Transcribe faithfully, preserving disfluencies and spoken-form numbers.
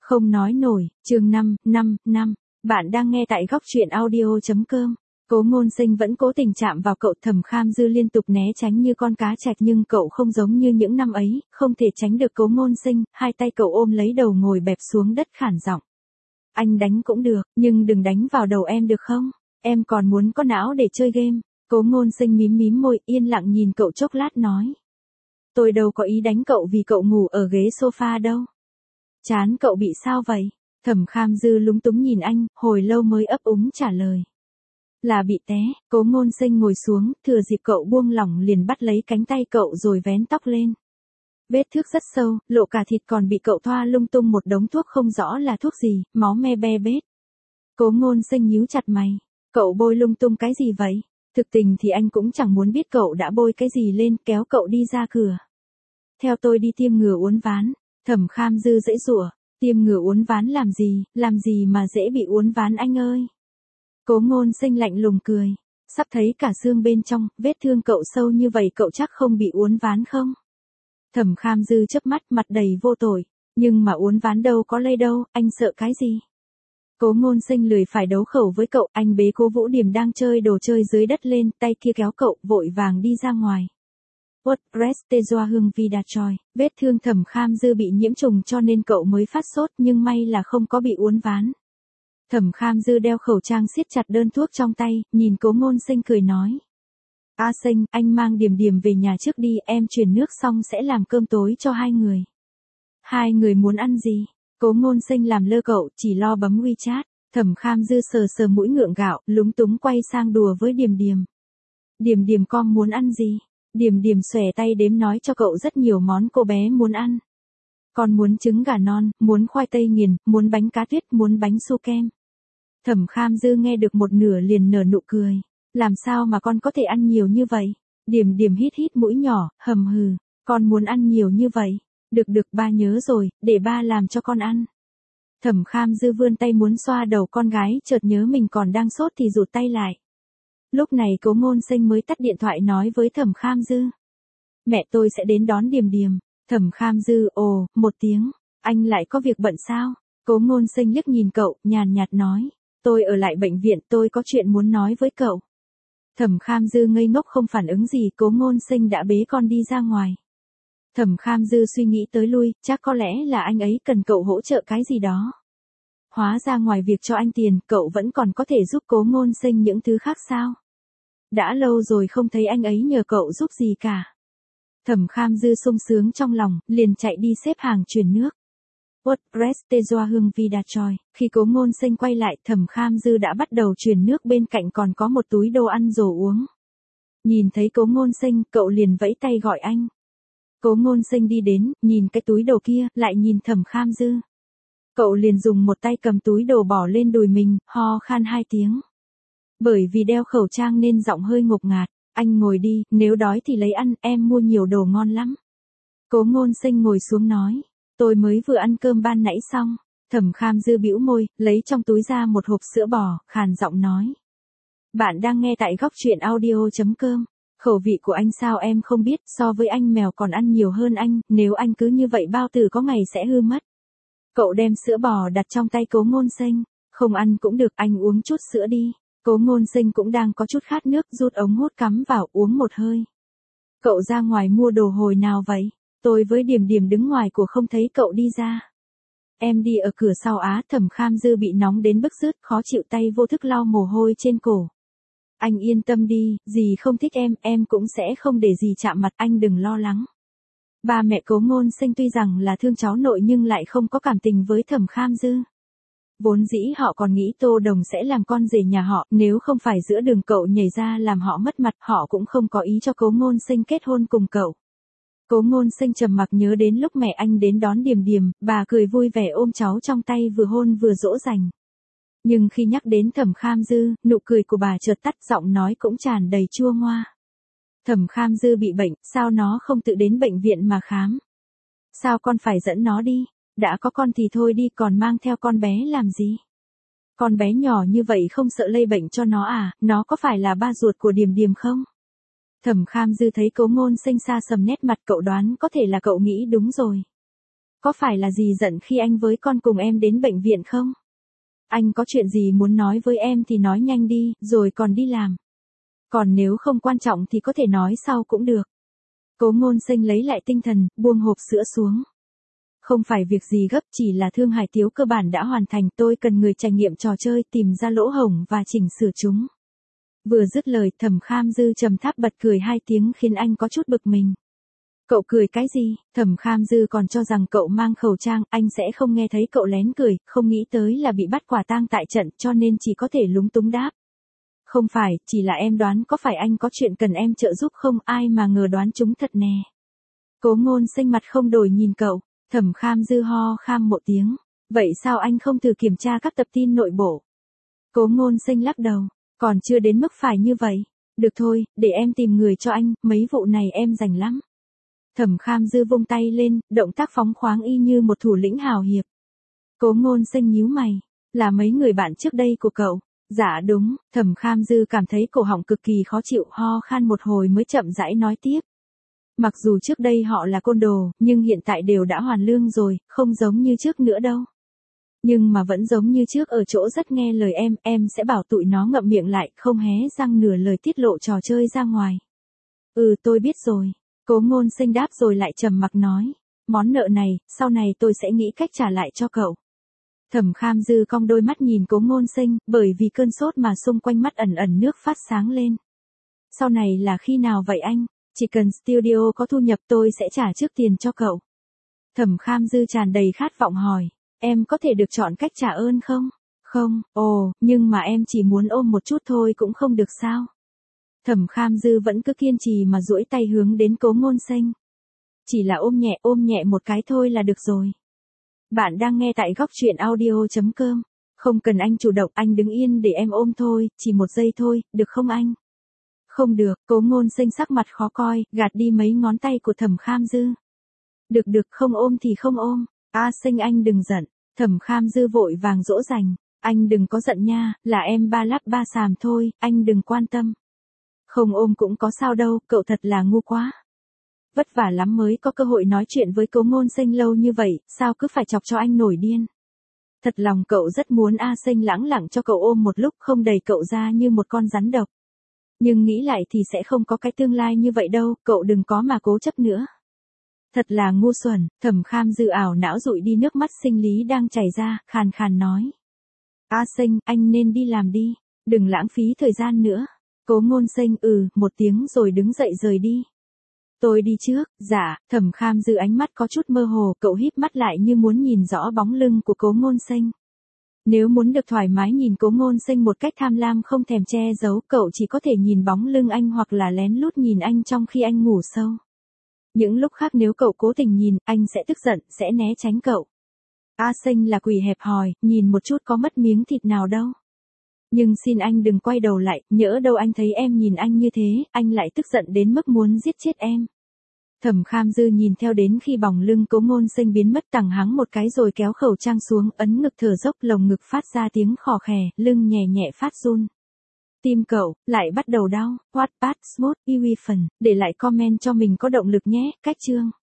Không nói nổi, chương năm, năm, năm. Bạn đang nghe tại góc truyện audio chấm com. Cố Ngôn Sinh vẫn cố tình chạm vào cậu. Thẩm Kham Dư liên tục né tránh như con cá trạch, nhưng cậu không giống như những năm ấy, không thể tránh được Cố Ngôn Sinh. Hai tay cậu ôm lấy đầu ngồi bẹp xuống đất khản giọng. Anh đánh cũng được, nhưng đừng đánh vào đầu em được không? Em còn muốn có não để chơi game. Cố Ngôn Sinh mím mím môi, yên lặng nhìn cậu chốc lát nói. Tôi đâu có ý đánh cậu vì cậu ngủ ở ghế sofa đâu. Chán cậu bị sao vậy? Thẩm Kham Dư lúng túng nhìn anh, hồi lâu mới ấp úng trả lời. Là bị té. Cố Ngôn Sinh ngồi xuống, thừa dịp cậu buông lỏng liền bắt lấy cánh tay cậu rồi vén tóc lên. Vết thước rất sâu, lộ cả thịt, còn bị cậu thoa lung tung một đống thuốc không rõ là thuốc gì, máu me be bết. Cố Ngôn Sinh nhíu chặt mày. Cậu bôi lung tung cái gì vậy? Thực tình thì anh cũng chẳng muốn biết cậu đã bôi cái gì lên, kéo cậu đi ra cửa. Theo tôi đi tiêm ngừa uốn ván. Thẩm Kham Dư giãy giụa. Tiêm ngừa uốn ván làm gì, làm gì mà dễ bị uốn ván anh ơi. Cố Ngôn Sinh lạnh lùng cười. Sắp thấy cả xương bên trong, vết thương cậu sâu như vậy cậu chắc không bị uốn ván không? Thẩm Kham Dư chớp mắt, mặt đầy vô tội. Nhưng mà uốn ván đâu có lây đâu, anh sợ cái gì? Cố Ngôn Sinh lười phải đấu khẩu với cậu, anh bế Cố Vũ Điềm đang chơi đồ chơi dưới đất lên, tay kia kéo cậu, vội vàng đi ra ngoài. What, reste joa hương vida choi. Vết thương Thẩm Kham Dư bị nhiễm trùng cho nên cậu mới phát sốt, nhưng may là không có bị uốn ván. Thẩm Kham Dư đeo khẩu trang siết chặt đơn thuốc trong tay, nhìn Cố Ngôn Sinh cười nói. A Sinh, anh mang Điềm Điềm về nhà trước đi, em chuyển nước xong sẽ làm cơm tối cho hai người. Hai người muốn ăn gì? Cố Ngôn Sinh làm lơ cậu, chỉ lo bấm WeChat. Thẩm Kham Dư sờ sờ mũi ngượng gạo, lúng túng quay sang đùa với Điềm Điềm. Điềm Điềm con muốn ăn gì? Điềm Điềm xòe tay đếm nói cho cậu rất nhiều món cô bé muốn ăn. Con muốn trứng gà non, muốn khoai tây nghiền, muốn bánh cá tuyết, muốn bánh su kem. Thẩm Kham Dư nghe được một nửa liền nở nụ cười. Làm sao mà con có thể ăn nhiều như vậy? Điềm Điềm hít hít mũi nhỏ, hầm hừ. Con muốn ăn nhiều như vậy. Được được, ba nhớ rồi, để ba làm cho con ăn. Thẩm Kham Dư vươn tay muốn xoa đầu con gái, chợt nhớ mình còn đang sốt thì rụt tay lại. Lúc này Cố Ngôn Sinh mới tắt điện thoại nói với Thẩm Kham Dư. Mẹ tôi sẽ đến đón Điềm Điềm. Thẩm Kham Dư ồ, một tiếng. Anh lại có việc bận sao? Cố Ngôn Sinh liếc nhìn cậu, nhàn nhạt nói. Tôi ở lại bệnh viện, tôi có chuyện muốn nói với cậu. Thẩm Kham Dư ngây ngốc không phản ứng gì, Cố Ngôn Sinh đã bế con đi ra ngoài. Thẩm Kham Dư suy nghĩ tới lui, chắc có lẽ là anh ấy cần cậu hỗ trợ cái gì đó. Hóa ra ngoài việc cho anh tiền, cậu vẫn còn có thể giúp Cố Ngôn Sinh những thứ khác sao? Đã lâu rồi không thấy anh ấy nhờ cậu giúp gì cả. Thẩm Kham Dư sung sướng trong lòng, liền chạy đi xếp hàng chuyển nước. What, reste joa hương vida choi. Khi Cố Ngôn Sinh quay lại, Thẩm Kham Dư đã bắt đầu chuyển nước, bên cạnh còn có một túi đồ ăn đồ uống. Nhìn thấy Cố Ngôn Sinh, cậu liền vẫy tay gọi anh. Cố Ngôn Sinh đi đến, nhìn cái túi đồ kia, lại nhìn Thẩm Kham Dư. Cậu liền dùng một tay cầm túi đồ bỏ lên đùi mình, ho khan hai tiếng. Bởi vì đeo khẩu trang nên giọng hơi ngột ngạt. Anh ngồi đi, nếu đói thì lấy ăn, em mua nhiều đồ ngon lắm. Cố Ngôn Sinh ngồi xuống nói. Tôi mới vừa ăn cơm ban nãy xong. Thẩm Kham Dư bĩu môi, lấy trong túi ra một hộp sữa bò, khàn giọng nói. Bạn đang nghe tại góc truyện audio chấm com. Khẩu vị của anh sao em không biết, so với anh mèo còn ăn nhiều hơn anh, nếu anh cứ như vậy bao tử có ngày sẽ hư mất. Cậu đem sữa bò đặt trong tay Cố Ngôn Sinh. Không ăn cũng được, anh uống chút sữa đi. Cố Ngôn Sinh cũng đang có chút khát nước, rút ống hút cắm vào uống một hơi. Cậu ra ngoài mua đồ hồi nào vậy? Tôi với Điềm Điềm đứng ngoài của không thấy cậu đi ra. Em đi ở cửa sau á. Thẩm Kham Dư bị nóng đến bứt rứt, khó chịu, tay vô thức lau mồ hôi trên cổ. Anh yên tâm đi, dì không thích em, em cũng sẽ không để dì chạm mặt, anh đừng lo lắng. Ba mẹ Cố Ngôn Sinh tuy rằng là thương cháu nội nhưng lại không có cảm tình với Thẩm Kham Dư. Vốn dĩ họ còn nghĩ Tô Đồng sẽ làm con rể nhà họ, nếu không phải giữa đường cậu nhảy ra làm họ mất mặt, họ cũng không có ý cho Cố Ngôn Sinh kết hôn cùng cậu. Cố Ngôn Sinh trầm mặc nhớ đến lúc mẹ anh đến đón Điềm Điềm, bà cười vui vẻ ôm cháu trong tay vừa hôn vừa dỗ dành. Nhưng khi nhắc đến Thẩm Kham Dư, nụ cười của bà chợt tắt, giọng nói cũng tràn đầy chua ngoa. Thẩm Kham Dư bị bệnh, sao nó không tự đến bệnh viện mà khám? Sao con phải dẫn nó đi? Đã có con thì thôi đi, còn mang theo con bé làm gì? Con bé nhỏ như vậy không sợ lây bệnh cho nó à, nó có phải là ba ruột của Điềm Điềm không? Thẩm Kham Dư thấy Cố Ngôn Sinh xa sầm nét mặt, cậu đoán có thể là cậu nghĩ đúng rồi. Có phải là dì giận khi anh với con cùng em đến bệnh viện không? Anh có chuyện gì muốn nói với em thì nói nhanh đi, rồi còn đi làm. Còn nếu không quan trọng thì có thể nói sau cũng được. Cố Ngôn Sinh lấy lại tinh thần, buông hộp sữa xuống. Không phải việc gì gấp, chỉ là Thương Hải Tiếu cơ bản đã hoàn thành, tôi cần người trải nghiệm trò chơi, tìm ra lỗ hổng và chỉnh sửa chúng. Vừa dứt lời, Thẩm Kham Dư trầm tháp bật cười hai tiếng khiến anh có chút bực mình. Cậu cười cái gì? Thẩm Kham Dư còn cho rằng cậu mang khẩu trang, anh sẽ không nghe thấy cậu lén cười, không nghĩ tới là bị bắt quả tang tại trận cho nên chỉ có thể lúng túng đáp. Không phải, chỉ là em đoán có phải anh có chuyện cần em trợ giúp không, ai mà ngờ đoán chúng thật nè. Cố Ngôn Sinh mặt không đổi nhìn cậu, Thẩm Kham Dư ho khan một tiếng. Vậy sao anh không thử kiểm tra các tập tin nội bộ? Cố Ngôn Sinh lắc đầu, còn chưa đến mức phải như vậy. Được thôi, để em tìm người cho anh, mấy vụ này em rành lắm. Thẩm Kham Dư vung tay lên, động tác phóng khoáng y như một thủ lĩnh hào hiệp. Cố Ngôn Sinh nhíu mày, là mấy người bạn trước đây của cậu. Dạ đúng, Thẩm Kham Dư cảm thấy cổ họng cực kỳ khó chịu, ho khan một hồi mới chậm rãi nói tiếp. Mặc dù trước đây họ là côn đồ, nhưng hiện tại đều đã hoàn lương rồi, không giống như trước nữa đâu. Nhưng mà vẫn giống như trước ở chỗ rất nghe lời em, em sẽ bảo tụi nó ngậm miệng lại, không hé răng nửa lời tiết lộ trò chơi ra ngoài. Ừ tôi biết rồi. Cố Ngôn Sinh đáp rồi lại trầm mặc nói. Món nợ này, sau này tôi sẽ nghĩ cách trả lại cho cậu. Thẩm Kham Dư cong đôi mắt nhìn Cố Ngôn Sinh, bởi vì cơn sốt mà xung quanh mắt ẩn ẩn nước phát sáng lên. Sau này là khi nào vậy anh? Chỉ cần studio có thu nhập tôi sẽ trả trước tiền cho cậu. Thẩm Kham Dư tràn đầy khát vọng hỏi, em có thể được chọn cách trả ơn không? Không, ồ, nhưng mà em chỉ muốn ôm một chút thôi cũng không được sao? Thẩm Kham Dư vẫn cứ kiên trì mà duỗi tay hướng đến Cố Ngôn Sinh. Chỉ là ôm nhẹ ôm nhẹ một cái thôi là được rồi. Bạn đang nghe tại góc truyện audio chấm com. Không cần anh chủ động, anh đứng yên để em ôm thôi, chỉ một giây thôi, được không anh? Không được, Cố Ngôn Sinh sắc mặt khó coi, gạt đi mấy ngón tay của Thẩm Kham Dư. Được được, không ôm thì không ôm. A Sinh anh đừng giận. Thẩm Kham Dư vội vàng dỗ dành. Anh đừng có giận nha, là em ba lắp ba xàm thôi, anh đừng quan tâm. Không ôm cũng có sao đâu, cậu thật là ngu quá. Vất vả lắm mới có cơ hội nói chuyện với Cố Ngôn Sinh lâu như vậy, sao cứ phải chọc cho anh nổi điên. Thật lòng cậu rất muốn A Sinh lãng lặng cho cậu ôm một lúc, không đẩy cậu ra như một con rắn độc. Nhưng nghĩ lại thì sẽ không có cái tương lai như vậy đâu, cậu đừng có mà cố chấp nữa. Thật là ngu xuẩn, Thẩm Kham Dư ảo não dụi đi nước mắt sinh lý đang chảy ra, khàn khàn nói. A Sinh, anh nên đi làm đi, đừng lãng phí thời gian nữa. Cố Ngôn Sinh ừ, một tiếng rồi đứng dậy rời đi. Tôi đi trước, dạ, Thẩm Kham Dư ánh mắt có chút mơ hồ, cậu híp mắt lại như muốn nhìn rõ bóng lưng của Cố Ngôn Sinh. Nếu muốn được thoải mái nhìn Cố Ngôn Sinh một cách tham lam không thèm che giấu, cậu chỉ có thể nhìn bóng lưng anh hoặc là lén lút nhìn anh trong khi anh ngủ sâu. Những lúc khác nếu cậu cố tình nhìn, anh sẽ tức giận, sẽ né tránh cậu. A Sinh là quỷ hẹp hòi, nhìn một chút có mất miếng thịt nào đâu. Nhưng xin anh đừng quay đầu lại, nhỡ đâu anh thấy em nhìn anh như thế, anh lại tức giận đến mức muốn giết chết em. Thẩm Kham Dư nhìn theo đến khi bóng lưng Cố Ngôn Sinh biến mất, tằng hắng một cái rồi kéo khẩu trang xuống, ấn ngực thở dốc, lồng ngực phát ra tiếng khò khè, lưng nhẹ nhẹ phát run. Tim cậu lại bắt đầu đau. Wattpad Smooth Iwi phần, để lại comment cho mình có động lực nhé. Cách chương